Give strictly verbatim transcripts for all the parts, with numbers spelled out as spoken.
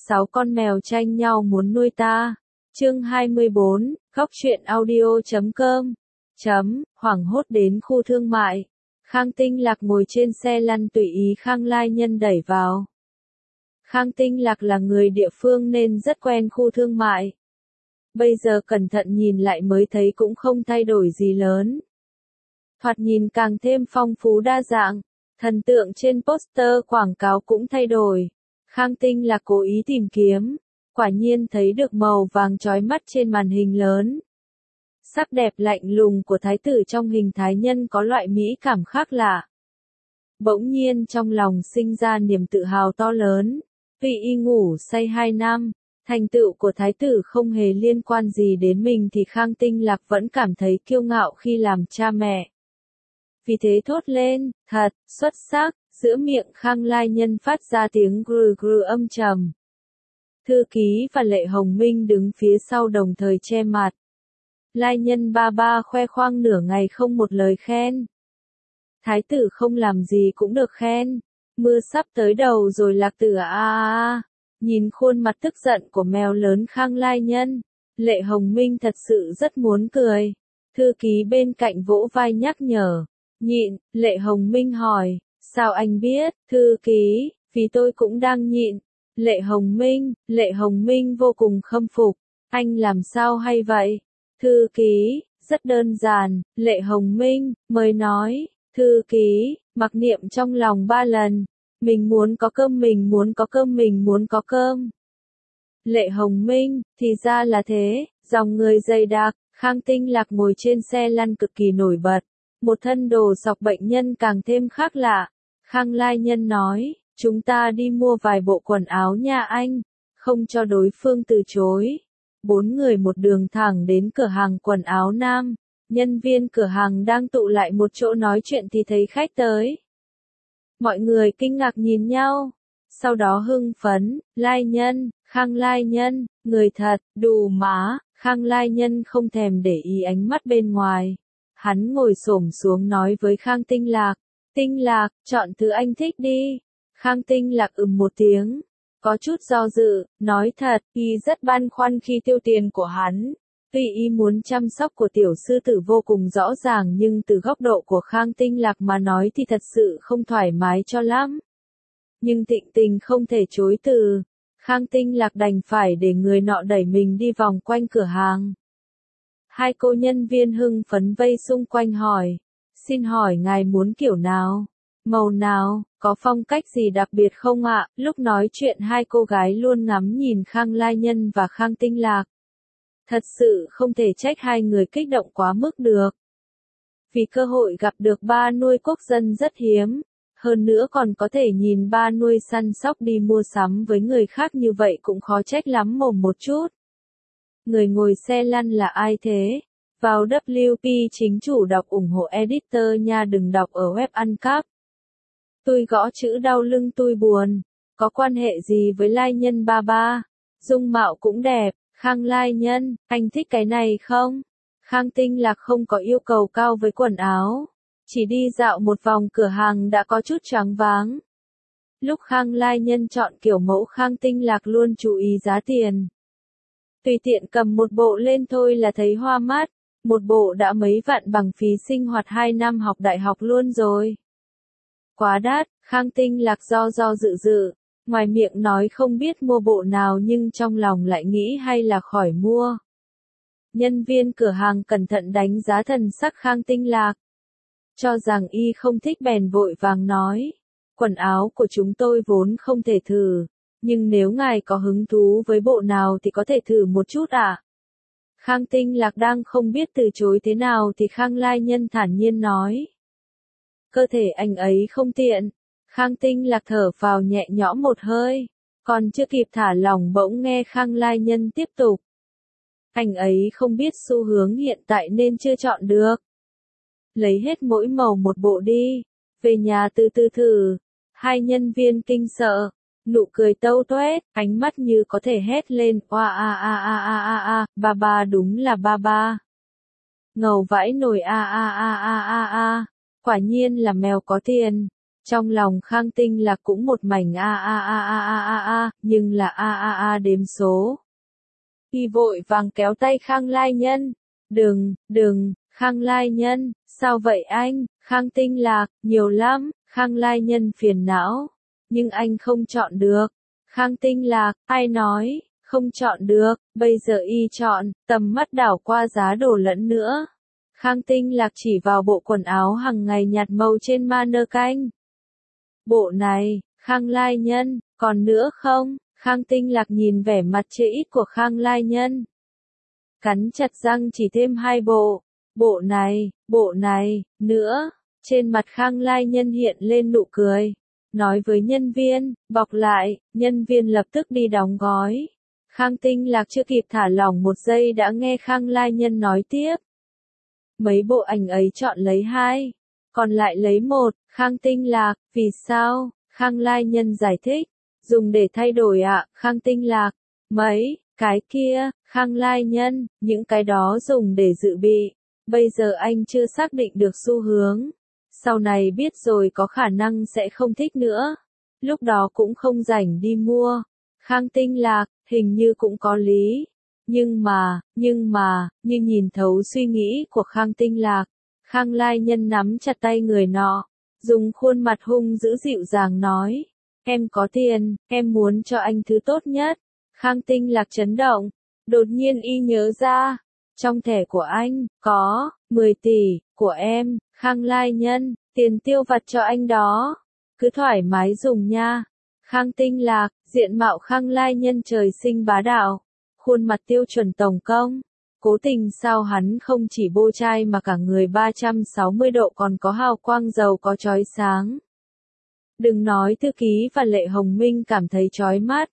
sáu con mèo tranh nhau muốn nuôi ta. Chương hai mươi bốn, góc truyện audio chấm com. Chấm, hoảng hốt đến khu thương mại. Khang Tinh Lạc ngồi trên xe lăn tùy ý Khang Lai Nhân đẩy vào. Khang Tinh Lạc là người địa phương nên rất quen khu thương mại. Bây giờ cẩn thận nhìn lại mới thấy cũng không thay đổi gì lớn. Thoạt nhìn càng thêm phong phú đa dạng, thần tượng trên poster quảng cáo cũng thay đổi. Khang Tinh Lạc cố ý tìm kiếm, quả nhiên thấy được màu vàng chói mắt trên màn hình lớn. Sắc đẹp lạnh lùng của thái tử trong hình thái nhân có loại mỹ cảm khác lạ. Bỗng nhiên trong lòng sinh ra niềm tự hào to lớn, vì y ngủ say hai năm, thành tựu của thái tử không hề liên quan gì đến mình thì Khang Tinh Lạc vẫn cảm thấy kiêu ngạo khi làm cha mẹ. Vì thế thốt lên, thật, xuất sắc, giữa miệng Khang Lai Nhân phát ra tiếng gừ gừ âm trầm. Thư ký và Lệ Hồng Minh đứng phía sau đồng thời che mặt. Lai Nhân ba ba khoe khoang nửa ngày không một lời khen. Thái tử không làm gì cũng được khen. Mưa sắp tới đầu rồi Lạc Tử à à à. Nhìn khuôn mặt tức giận của mèo lớn Khang Lai Nhân, Lệ Hồng Minh thật sự rất muốn cười. Thư ký bên cạnh vỗ vai nhắc nhở. Nhịn, Lệ Hồng Minh hỏi, sao anh biết? Thư ký, vì tôi cũng đang nhịn. Lệ Hồng Minh, Lệ Hồng Minh vô cùng khâm phục. Anh làm sao hay vậy? Thư ký, rất đơn giản, Lệ Hồng Minh, mới nói. Thư ký, mặc niệm trong lòng ba lần. Mình muốn có cơm, mình muốn có cơm, mình muốn có cơm. Lệ Hồng Minh, thì ra là thế, dòng người dày đặc, Khang Tinh Lạc ngồi trên xe lăn cực kỳ nổi bật. Một thân đồ sọc bệnh nhân càng thêm khác lạ. Khang Lai Nhân nói, chúng ta đi mua vài bộ quần áo nha anh, không cho đối phương từ chối. Bốn người một đường thẳng đến cửa hàng quần áo nam. Nhân viên cửa hàng đang tụ lại một chỗ nói chuyện thì thấy khách tới. Mọi người kinh ngạc nhìn nhau. Sau đó hưng phấn, Lai Nhân, Khang Lai Nhân, người thật, đù má. Khang Lai Nhân không thèm để ý ánh mắt bên ngoài. Hắn ngồi xổm xuống nói với Khang Tinh Lạc. Tinh Lạc, chọn thứ anh thích đi. Khang Tinh Lạc ừm một tiếng. Có chút do dự, nói thật, y rất băn khoăn khi tiêu tiền của hắn. Tuy y muốn chăm sóc của tiểu sư tử vô cùng rõ ràng nhưng từ góc độ của Khang Tinh Lạc mà nói thì thật sự không thoải mái cho lắm. Nhưng Thịnh Tình không thể chối từ. Khang Tinh Lạc đành phải để người nọ đẩy mình đi vòng quanh cửa hàng. Hai cô nhân viên hưng phấn vây xung quanh hỏi. Xin hỏi ngài muốn kiểu nào? Màu nào? Có phong cách gì đặc biệt không ạ? Lúc nói chuyện hai cô gái luôn ngắm nhìn Khang Lai Nhân và Khang Tinh Lạc. Thật sự không thể trách hai người kích động quá mức được. Vì cơ hội gặp được ba nuôi quốc dân rất hiếm. Hơn nữa còn có thể nhìn ba nuôi săn sóc đi mua sắm với người khác như vậy cũng khó trách lắm mồm một chút. Người ngồi xe lăn là ai thế? Vào W P chính chủ đọc ủng hộ editor nha, đừng đọc ở web ăn cắp. Tôi gõ chữ đau lưng tôi buồn. Có quan hệ gì với Lai Nhân ba ba? Dung mạo cũng đẹp. Khang Lai Nhân, anh thích cái này không? Khang Tinh Lạc không có yêu cầu cao với quần áo. Chỉ đi dạo một vòng cửa hàng đã có chút choáng váng. Lúc Khang Lai Nhân chọn kiểu mẫu Khang Tinh Lạc luôn chú ý giá tiền. Tùy tiện cầm một bộ lên thôi là thấy hoa mắt. Một bộ đã mấy vạn bằng phí sinh hoạt hai năm học đại học luôn rồi. Quá đắt, Khang Tinh Lạc do do dự dự. Ngoài miệng nói không biết mua bộ nào nhưng trong lòng lại nghĩ hay là khỏi mua. Nhân viên cửa hàng cẩn thận đánh giá thần sắc Khang Tinh Lạc. Cho rằng y không thích bèn vội vàng nói. Quần áo của chúng tôi vốn không thể thử. Nhưng nếu ngài có hứng thú với bộ nào thì có thể thử một chút ạ. À? Khang Tinh Lạc đang không biết từ chối thế nào thì Khang Lai Nhân thản nhiên nói. Cơ thể anh ấy không tiện. Khang Tinh Lạc thở phào nhẹ nhõm một hơi. Còn chưa kịp thả lỏng bỗng nghe Khang Lai Nhân tiếp tục. Anh ấy không biết xu hướng hiện tại nên chưa chọn được. Lấy hết mỗi màu một bộ đi. Về nhà từ từ thử. Hai nhân viên kinh sợ. Nụ cười tâu toét, ánh mắt như có thể hét lên. Oa a a a a a a, ba ba đúng là ba ba. Ngầu vãi nồi a a a a a a. Quả nhiên là mèo có tiền. Trong lòng Khang Tinh Lạc cũng một mảnh a a a a a a a, nhưng là a a a đếm số. Y vội vàng kéo tay Khang Lai Nhân. Đừng, đừng, Khang Lai Nhân, sao vậy anh? Khang Tinh Lạc, nhiều lắm, Khang Lai Nhân phiền não. Nhưng anh không chọn được. Khang Tinh Lạc, ai nói, không chọn được, bây giờ y chọn, tầm mắt đảo qua giá đồ lẫn nữa. Khang Tinh Lạc chỉ vào bộ quần áo hàng ngày nhạt màu trên mannequin. Bộ này, Khang Lai Nhân, còn nữa không? Khang Tinh Lạc nhìn vẻ mặt chê ít của Khang Lai Nhân. Cắn chặt răng chỉ thêm hai bộ. Bộ này, bộ này, nữa. Trên mặt Khang Lai Nhân hiện lên nụ cười. Nói với nhân viên, bọc lại, nhân viên lập tức đi đóng gói. Khang Tinh Lạc chưa kịp thả lỏng một giây đã nghe Khang Lai Nhân nói tiếp. Mấy bộ ảnh ấy chọn lấy hai, còn lại lấy một. Khang Tinh Lạc, vì sao? Khang Lai Nhân giải thích. Dùng để thay đổi ạ, à, Khang Tinh Lạc. Mấy, cái kia, Khang Lai Nhân, những cái đó dùng để dự bị. Bây giờ anh chưa xác định được xu hướng. Sau này biết rồi có khả năng sẽ không thích nữa. Lúc đó cũng không rảnh đi mua. Khang Tinh Lạc, hình như cũng có lý. Nhưng mà, nhưng mà, như nhìn thấu suy nghĩ của Khang Tinh Lạc. Khang Lai Nhân nắm chặt tay người nọ. Dùng khuôn mặt hung dữ dịu dàng nói. Em có tiền, em muốn cho anh thứ tốt nhất. Khang Tinh Lạc chấn động. Đột nhiên y nhớ ra. Trong thẻ của anh, có, mười tỷ, của em, Khang Lai Nhân, tiền tiêu vặt cho anh đó. Cứ thoải mái dùng nha. Khang Tinh Lạc, diện mạo Khang Lai Nhân trời sinh bá đạo. Khuôn mặt tiêu chuẩn tổng công. Cố tình sao hắn không chỉ bô trai mà cả người ba trăm sáu mươi độ còn có hào quang giàu có chói sáng. Đừng nói thư ký và Lệ Hồng Minh cảm thấy chói mắt.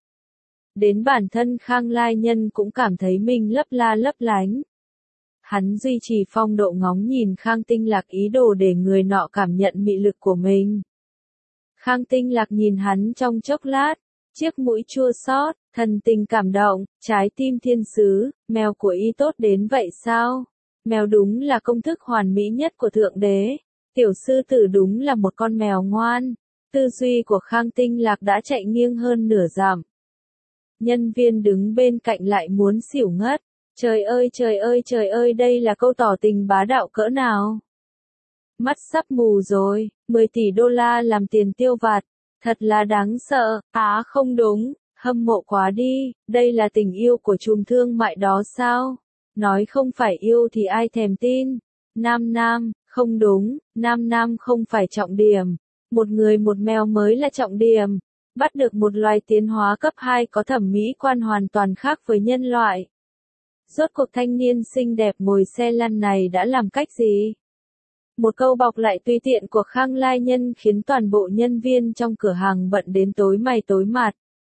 Đến bản thân Khang Lai Nhân cũng cảm thấy mình lấp la lấp lánh. Hắn duy trì phong độ ngóng nhìn Khang Tinh Lạc ý đồ để người nọ cảm nhận mị lực của mình. Khang Tinh Lạc nhìn hắn trong chốc lát, chiếc mũi chua xót, thần tình cảm động, trái tim thiên sứ, mèo của y tốt đến vậy sao? Mèo đúng là công thức hoàn mỹ nhất của Thượng Đế. Tiểu sư tử đúng là một con mèo ngoan. Tư duy của Khang Tinh Lạc đã chạy nghiêng hơn nửa dặm. Nhân viên đứng bên cạnh lại muốn xỉu ngất. Trời ơi trời ơi trời ơi, đây là câu tỏ tình bá đạo cỡ nào? Mắt sắp mù rồi, mười tỷ đô la làm tiền tiêu vặt. Thật là đáng sợ. Á không đúng, hâm mộ quá đi, đây là tình yêu của chùm thương mại đó sao? Nói không phải yêu thì ai thèm tin? Nam Nam, không đúng, Nam Nam không phải trọng điểm. Một người một mèo mới là trọng điểm. Bắt được một loài tiến hóa cấp hai có thẩm mỹ quan hoàn toàn khác với nhân loại. Rốt cuộc thanh niên xinh đẹp ngồi xe lăn này đã làm cách gì? Một câu bọc lại tùy tiện của Khang Lai Nhân khiến toàn bộ nhân viên trong cửa hàng bận đến tối mày tối mặt.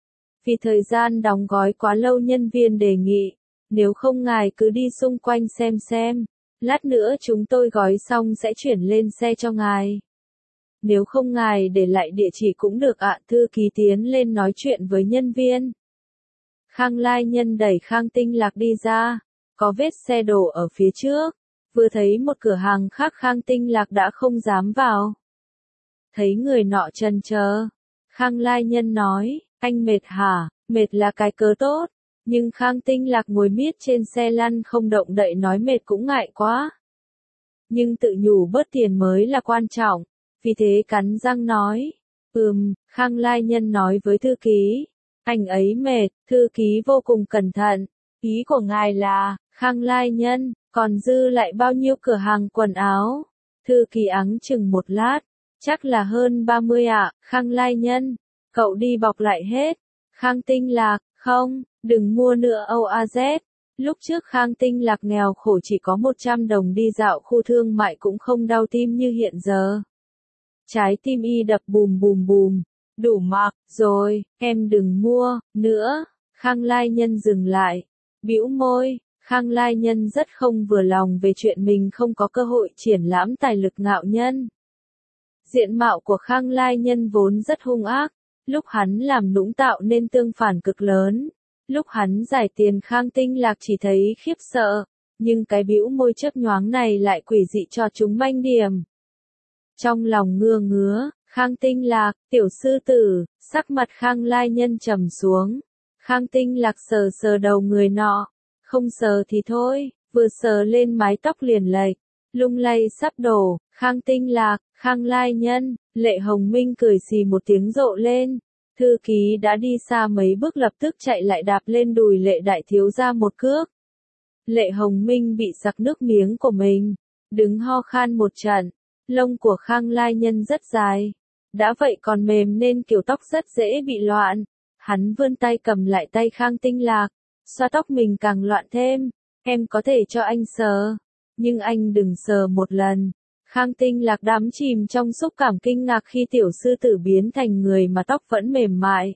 Vì thời gian đóng gói quá lâu, nhân viên đề nghị, nếu không ngài cứ đi xung quanh xem xem, lát nữa chúng tôi gói xong sẽ chuyển lên xe cho ngài. Nếu không ngài để lại địa chỉ cũng được ạ. Thư ký tiến lên nói chuyện với nhân viên. Khang Lai Nhân đẩy Khang Tinh Lạc đi ra, có vết xe đổ ở phía trước. Vừa thấy một cửa hàng khác Khang Tinh Lạc đã không dám vào. Thấy người nọ chần chờ, Khang Lai Nhân nói, anh mệt hả? Mệt là cái cớ tốt. Nhưng Khang Tinh Lạc ngồi miết trên xe lăn không động đậy nói mệt cũng ngại quá. Nhưng tự nhủ bớt tiền mới là quan trọng. Vì thế cắn răng nói, ừm, Khang Lai Nhân nói với thư ký, anh ấy mệt. Thư ký vô cùng cẩn thận, ý của ngài là, Khang Lai Nhân, còn dư lại bao nhiêu cửa hàng quần áo? Thư ký áng chừng một lát, chắc là hơn ba mươi ạ. Khang Lai Nhân, cậu đi bọc lại hết. Khang Tinh Lạc, không, đừng mua nữa o a zét. Lúc trước Khang Tinh Lạc nghèo khổ chỉ có một trăm đồng đi dạo khu thương mại cũng không đau tim như hiện giờ. Trái tim y đập bùm bùm bùm. Đủ mặc, rồi, em đừng mua, nữa. Khang Lai Nhân dừng lại, bĩu môi. Khang Lai Nhân rất không vừa lòng về chuyện mình không có cơ hội triển lãm tài lực ngạo nhân. Diện mạo của Khang Lai Nhân vốn rất hung ác. Lúc hắn làm nũng tạo nên tương phản cực lớn. Lúc hắn giải tiền Khang Tinh Lạc chỉ thấy khiếp sợ. Nhưng cái bĩu môi chớp nhoáng này lại quỷ dị cho chúng manh điểm. Trong lòng ngưa ngứa, Khang Tinh Lạc, tiểu sư tử, sắc mặt Khang Lai Nhân trầm xuống. Khang Tinh Lạc sờ sờ đầu người nọ, không sờ thì thôi, vừa sờ lên mái tóc liền lệch, lung lay sắp đổ. Khang Tinh Lạc, Khang Lai Nhân, Lệ Hồng Minh cười xì một tiếng rộ lên. Thư ký đã đi xa mấy bước lập tức chạy lại đạp lên đùi Lệ đại thiếu gia một cước. Lệ Hồng Minh bị sặc nước miếng của mình, đứng ho khan một trận. Lông của Khang Lai Nhân rất dài, đã vậy còn mềm nên kiểu tóc rất dễ bị loạn. Hắn vươn tay cầm lại tay Khang Tinh Lạc, xoa tóc mình càng loạn thêm. Em có thể cho anh sờ, nhưng anh đừng sờ một lần. Khang Tinh Lạc đắm chìm trong xúc cảm kinh ngạc khi tiểu sư tử biến thành người mà tóc vẫn mềm mại.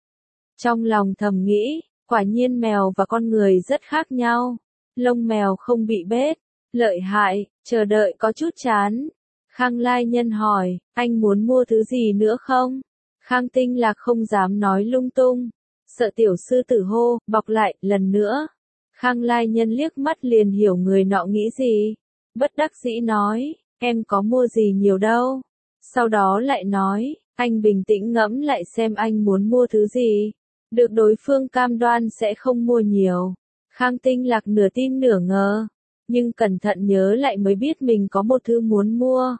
Trong lòng thầm nghĩ, quả nhiên mèo và con người rất khác nhau. Lông mèo không bị bết, lợi hại, chờ đợi có chút chán. Khang Lai Nhân hỏi, anh muốn mua thứ gì nữa không? Khang Tinh Lạc không dám nói lung tung, sợ tiểu sư tử hô, bọc lại, lần nữa. Khang Lai Nhân liếc mắt liền hiểu người nọ nghĩ gì. Bất đắc dĩ nói, em có mua gì nhiều đâu. Sau đó lại nói, anh bình tĩnh ngẫm lại xem anh muốn mua thứ gì. Được đối phương cam đoan sẽ không mua nhiều. Khang Tinh Lạc nửa tin nửa ngờ, nhưng cẩn thận nhớ lại mới biết mình có một thứ muốn mua.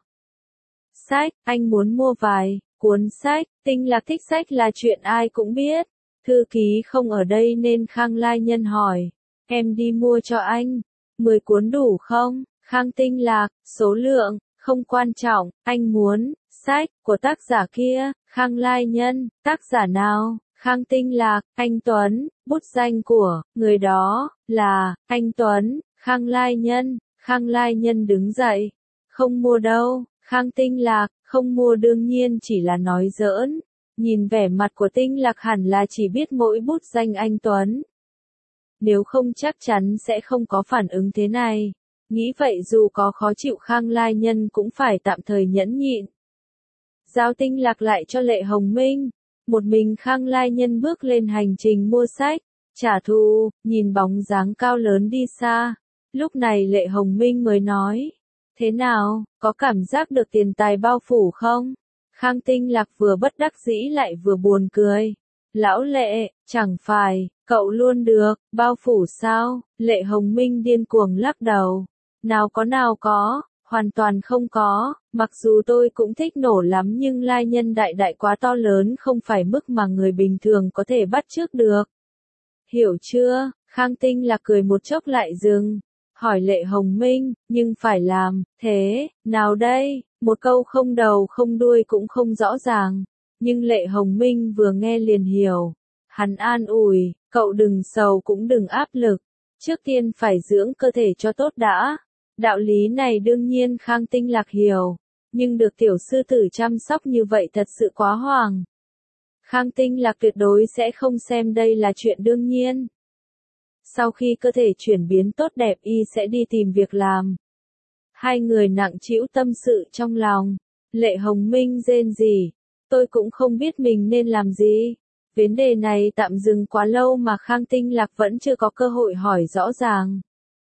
Sách, anh muốn mua vài cuốn sách. Tinh Lạc thích sách là chuyện ai cũng biết. Thư ký không ở đây nên Khang Lai Nhân hỏi, em đi mua cho anh, mười cuốn đủ không? Khang Tinh Lạc, số lượng, không quan trọng, anh muốn, sách, của tác giả kia. Khang Lai Nhân, tác giả nào? Khang Tinh Lạc, anh Tuấn, bút danh của người đó là anh Tuấn. Khang Lai Nhân, Khang Lai Nhân đứng dậy, không mua đâu. Khang Tinh Lạc, không mua đương nhiên chỉ là nói giỡn. Nhìn vẻ mặt của Tinh Lạc hẳn là chỉ biết mỗi bút danh anh Tuấn. Nếu không chắc chắn sẽ không có phản ứng thế này. Nghĩ vậy dù có khó chịu Khang Lai Nhân cũng phải tạm thời nhẫn nhịn. Giao Tinh Lạc lại cho Lệ Hồng Minh. Một mình Khang Lai Nhân bước lên hành trình mua sách, trả thù, nhìn bóng dáng cao lớn đi xa. Lúc này Lệ Hồng Minh mới nói, thế nào, có cảm giác được tiền tài bao phủ không? Khang Tinh Lạc vừa bất đắc dĩ lại vừa buồn cười. Lão Lệ, chẳng phải, cậu luôn được, bao phủ sao? Lệ Hồng Minh điên cuồng lắc đầu. Nào có nào có, hoàn toàn không có, mặc dù tôi cũng thích nổ lắm nhưng lai nhân đại đại quá to lớn không phải mức mà người bình thường có thể bắt chước được. Hiểu chưa? Khang Tinh Lạc cười một chốc lại dừng. Hỏi Lệ Hồng Minh, nhưng phải làm, thế, nào đây? Một câu không đầu không đuôi cũng không rõ ràng. Nhưng Lệ Hồng Minh vừa nghe liền hiểu. Hắn an ủi, cậu đừng sầu cũng đừng áp lực. Trước tiên phải dưỡng cơ thể cho tốt đã. Đạo lý này đương nhiên Khang Tinh Lạc hiểu. Nhưng được tiểu sư tử chăm sóc như vậy thật sự quá hoàng. Khang Tinh Lạc tuyệt đối sẽ không xem đây là chuyện đương nhiên. Sau khi cơ thể chuyển biến tốt đẹp y sẽ đi tìm việc làm. Hai người nặng trĩu tâm sự trong lòng. Lệ Hồng Minh rên rỉ. Tôi cũng không biết mình nên làm gì. Vấn đề này tạm dừng quá lâu mà Khang Tinh Lạc vẫn chưa có cơ hội hỏi rõ ràng.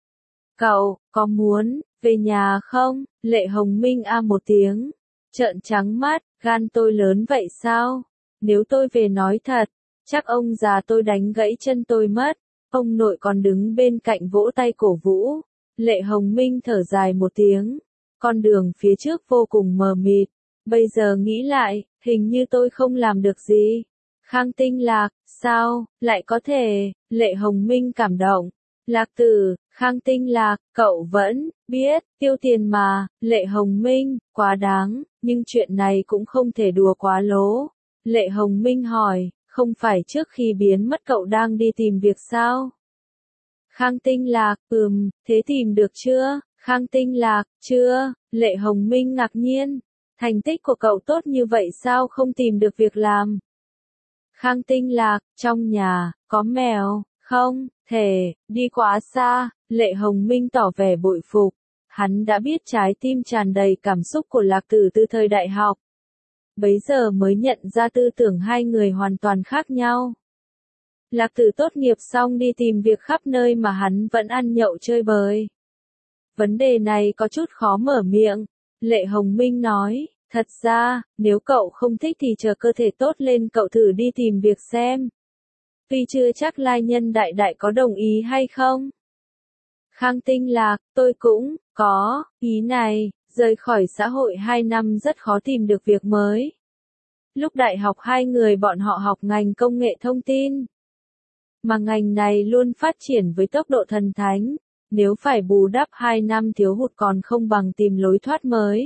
Cậu, có muốn, về nhà không? Lệ Hồng Minh a một tiếng. Trợn trắng mắt, gan tôi lớn vậy sao? Nếu tôi về nói thật, chắc ông già tôi đánh gãy chân tôi mất. Ông nội còn đứng bên cạnh vỗ tay cổ vũ. Lệ Hồng Minh thở dài một tiếng. Con đường phía trước vô cùng mờ mịt. Bây giờ nghĩ lại, hình như tôi không làm được gì. Khang Tinh Lạc, sao, lại có thể? Lệ Hồng Minh cảm động. Lạc Tử, Khang Tinh Lạc, cậu vẫn biết, tiêu tiền mà. Lệ Hồng Minh, quá đáng, nhưng chuyện này cũng không thể đùa quá lố. Lệ Hồng Minh hỏi, không phải trước khi biến mất cậu đang đi tìm việc sao? Khang Tinh Lạc, ừm, thế tìm được chưa? Khang Tinh Lạc, chưa. Lệ Hồng Minh ngạc nhiên, thành tích của cậu tốt như vậy sao không tìm được việc làm? Khang Tinh Lạc, trong nhà, có mèo, không, thể, đi quá xa. Lệ Hồng Minh tỏ vẻ bội phục. Hắn đã biết trái tim tràn đầy cảm xúc của Lạc Tử từ thời đại học. Bấy giờ mới nhận ra tư tưởng hai người hoàn toàn khác nhau. Lạc Tử tốt nghiệp xong đi tìm việc khắp nơi mà hắn vẫn ăn nhậu chơi bời. Vấn đề này có chút khó mở miệng. Lệ Hồng Minh nói, Thật ra, nếu cậu không thích thì chờ cơ thể tốt lên cậu thử đi tìm việc xem. Tuy chưa chắc lai nhân đại đại có đồng ý hay không. Khang Tinh Lạc, tôi cũng có ý này, rời khỏi xã hội hai năm rất khó tìm được việc mới. Lúc đại học hai người bọn họ học ngành công nghệ thông tin. Mà ngành này luôn phát triển với tốc độ thần thánh, nếu phải bù đắp hai năm thiếu hụt còn không bằng tìm lối thoát mới.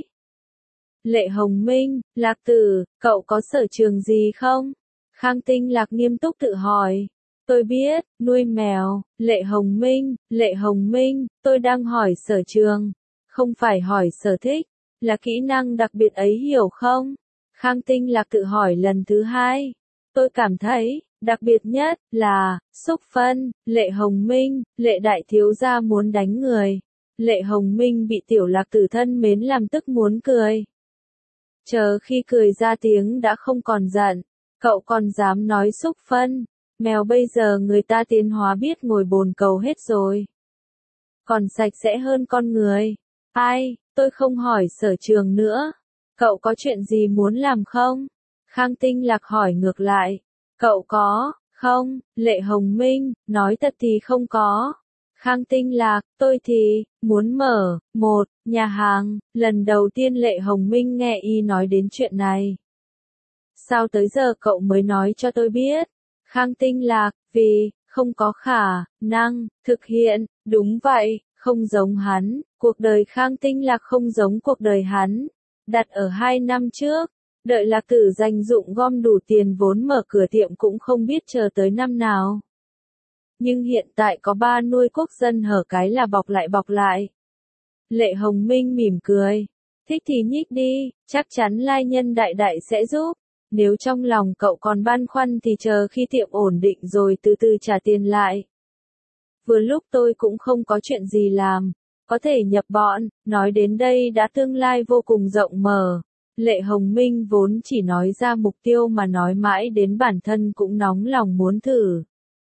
Lệ Hồng Minh, Lạc Tử, cậu có sở trường gì không? Khang Tinh Lạc nghiêm túc tự hỏi. Tôi biết, nuôi mèo. Lệ Hồng Minh, Lệ Hồng Minh, tôi đang hỏi sở trường, không phải hỏi sở thích, là kỹ năng đặc biệt ấy hiểu không? Khang Tinh Lạc tự hỏi lần thứ hai. Tôi cảm thấy, đặc biệt nhất, là, xúc phân. Lệ Hồng Minh, Lệ đại thiếu gia muốn đánh người. Lệ Hồng Minh bị Tiểu Lạc Tử thân mến làm tức muốn cười. Chờ khi cười ra tiếng đã không còn giận. Cậu còn dám nói xúc phân. Mèo bây giờ người ta tiến hóa biết ngồi bồn cầu hết rồi. Còn sạch sẽ hơn con người. Ai, tôi không hỏi sở trường nữa. Cậu có chuyện gì muốn làm không? Khang Tinh Lạc hỏi ngược lại. Cậu có, không? Lệ Hồng Minh, nói thật thì không có. Khang Tinh Lạc, tôi thì, muốn mở, một, nhà hàng. Lần đầu tiên Lệ Hồng Minh nghe y nói đến chuyện này. Sao tới giờ cậu mới nói cho tôi biết? Khang Tinh Lạc, vì, không có khả năng thực hiện, đúng vậy, không giống hắn, cuộc đời Khang Tinh Lạc không giống cuộc đời hắn. Đặt ở hai năm trước, đợi Lạc Tử dành dụng gom đủ tiền vốn mở cửa tiệm cũng không biết chờ tới năm nào. Nhưng hiện tại có ba nuôi quốc dân hở cái là bọc lại bọc lại. Lệ Hồng Minh mỉm cười, thích thì nhích đi, chắc chắn lai nhân đại đại sẽ giúp. Nếu trong lòng cậu còn băn khoăn thì chờ khi tiệm ổn định rồi từ từ trả tiền lại. Vừa lúc tôi cũng không có chuyện gì làm, có thể nhập bọn, nói đến đây đã tương lai vô cùng rộng mở. Lệ Hồng Minh vốn chỉ nói ra mục tiêu mà nói mãi đến bản thân cũng nóng lòng muốn thử.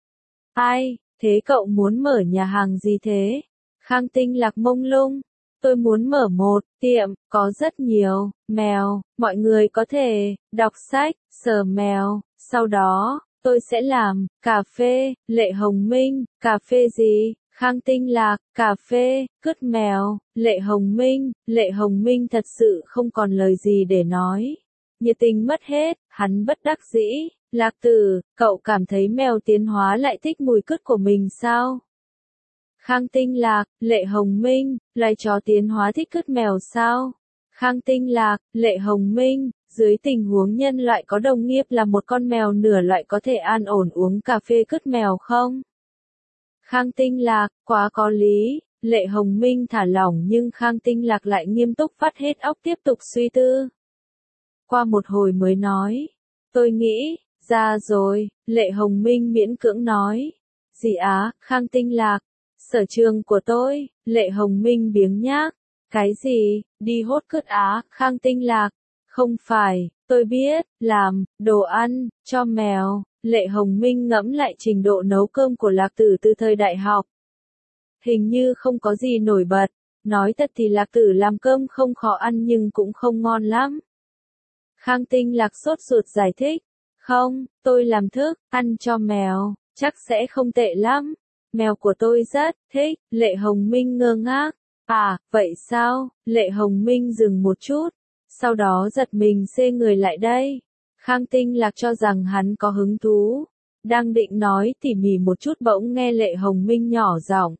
Ai, thế cậu muốn mở nhà hàng gì thế? Khang Tinh Lạc mông lung. Tôi muốn mở một tiệm, có rất nhiều mèo, mọi người có thể đọc sách, sờ mèo, sau đó, tôi sẽ làm cà phê. Lệ Hồng Minh, cà phê gì? Khang Tinh Lạc, cà phê, cứt mèo. Lệ Hồng Minh, Lệ Hồng Minh thật sự không còn lời gì để nói. Nhiệt tình mất hết, hắn bất đắc dĩ. Lạc Tử, cậu cảm thấy mèo tiến hóa lại thích mùi cứt của mình sao? Khang Tinh Lạc, Lệ Hồng Minh, loài chó tiến hóa thích cứt mèo sao? Khang Tinh Lạc, Lệ Hồng Minh, dưới tình huống nhân loại có đồng nghiệp là một con mèo nửa loại có thể an ổn uống cà phê cứt mèo không? Khang Tinh Lạc, quá có lý. Lệ Hồng Minh thả lỏng nhưng Khang Tinh Lạc lại nghiêm túc vắt hết óc tiếp tục suy tư. Qua một hồi mới nói, tôi nghĩ ra rồi. Lệ Hồng Minh miễn cưỡng nói, gì á? Khang Tinh Lạc, sở trường của tôi. Lệ Hồng Minh biếng nhác, cái gì? Đi hốt cứt á? Khang Tinh Lạc, không phải, tôi biết làm đồ ăn cho mèo. Lệ Hồng Minh ngẫm lại trình độ nấu cơm của Lạc Tử từ thời đại học, hình như không có gì nổi bật. Nói thật thì Lạc Tử làm cơm không khó ăn nhưng cũng không ngon lắm. Khang Tinh Lạc sốt ruột giải thích, không, tôi làm thức ăn cho mèo, chắc sẽ không tệ lắm. Mèo của tôi rất thích. Lệ Hồng Minh ngơ ngác. À, vậy sao? Lệ Hồng Minh dừng một chút, sau đó giật mình xê người lại đây. Khang Tinh Lạc cho rằng hắn có hứng thú, đang định nói tỉ mỉ một chút bỗng nghe Lệ Hồng Minh nhỏ giọng.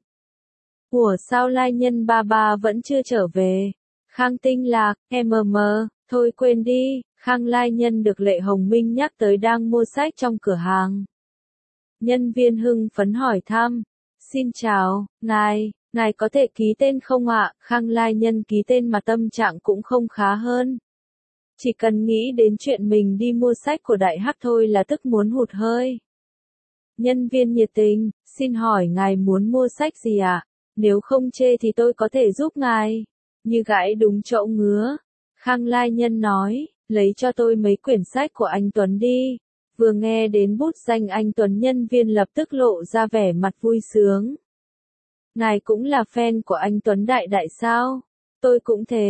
Ủa sao lai nhân ba ba vẫn chưa trở về? Khang Tinh Lạc, em mờ mờ, thôi quên đi. Khang lai nhân được Lệ Hồng Minh nhắc tới đang mua sách trong cửa hàng. Nhân viên hưng phấn hỏi thăm, xin chào, ngài, ngài có thể ký tên không ạ? Khang lai nhân ký tên mà tâm trạng cũng không khá hơn. Chỉ cần nghĩ đến chuyện mình đi mua sách của Đại Hắc thôi là tức muốn hụt hơi. Nhân viên nhiệt tình, xin hỏi ngài muốn mua sách gì ạ? Nếu không chê thì tôi có thể giúp ngài. Như gãi đúng chỗ ngứa. Khang lai nhân nói, lấy cho tôi mấy quyển sách của anh Tuấn đi. Vừa nghe đến bút danh anh Tuấn, nhân viên lập tức lộ ra vẻ mặt vui sướng. Ngài cũng là fan của anh Tuấn đại đại sao? Tôi cũng thế,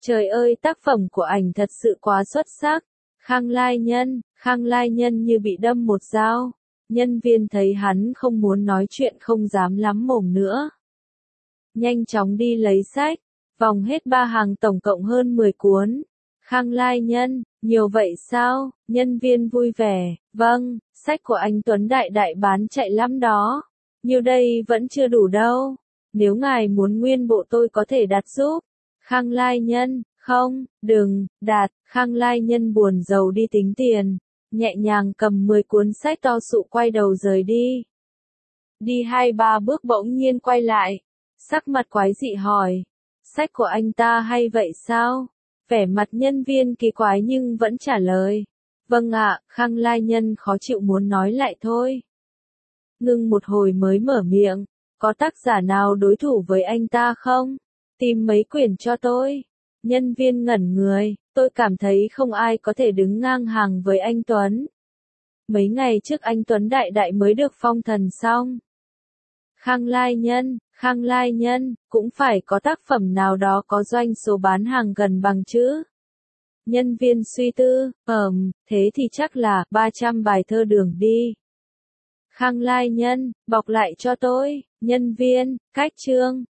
Trời ơi, tác phẩm của ảnh thật sự quá xuất sắc. Khang Lai Nhân, Khang Lai Nhân như bị đâm một dao. Nhân viên thấy hắn không muốn nói chuyện không dám lắm mồm nữa. Nhanh chóng đi lấy sách, vòng hết ba hàng tổng cộng hơn mười cuốn. Khang Lai Nhân, nhiều vậy sao? Nhân viên vui vẻ, vâng, sách của anh Tuấn Đại Đại bán chạy lắm đó. Nhiều đây vẫn chưa đủ đâu. Nếu ngài muốn nguyên bộ tôi có thể đặt giúp. Khang Lai Nhân, không, đừng, đạt. Khang Lai Nhân buồn rầu đi tính tiền, nhẹ nhàng cầm mười cuốn sách to sụ quay đầu rời đi. Đi hai ba bước bỗng nhiên quay lại, sắc mặt quái dị hỏi, sách của anh ta hay vậy sao? Vẻ mặt nhân viên kỳ quái nhưng vẫn trả lời, vâng ạ. Khang Lai Nhân khó chịu muốn nói lại thôi. Ngưng một hồi mới mở miệng, có tác giả nào đối thủ với anh ta không? Tìm mấy quyển cho tôi. Nhân viên ngẩn người, tôi cảm thấy không ai có thể đứng ngang hàng với anh Tuấn. Mấy ngày trước anh Tuấn Đại Đại mới được phong thần xong. Khang Lai Nhân, Khang Lai Nhân, cũng phải có tác phẩm nào đó có doanh số bán hàng gần bằng chứ. Nhân viên suy tư, ừm, thế thì chắc là ba trăm bài thơ đường đi. Khang Lai Nhân, bọc lại cho tôi. Nhân viên, cách chương.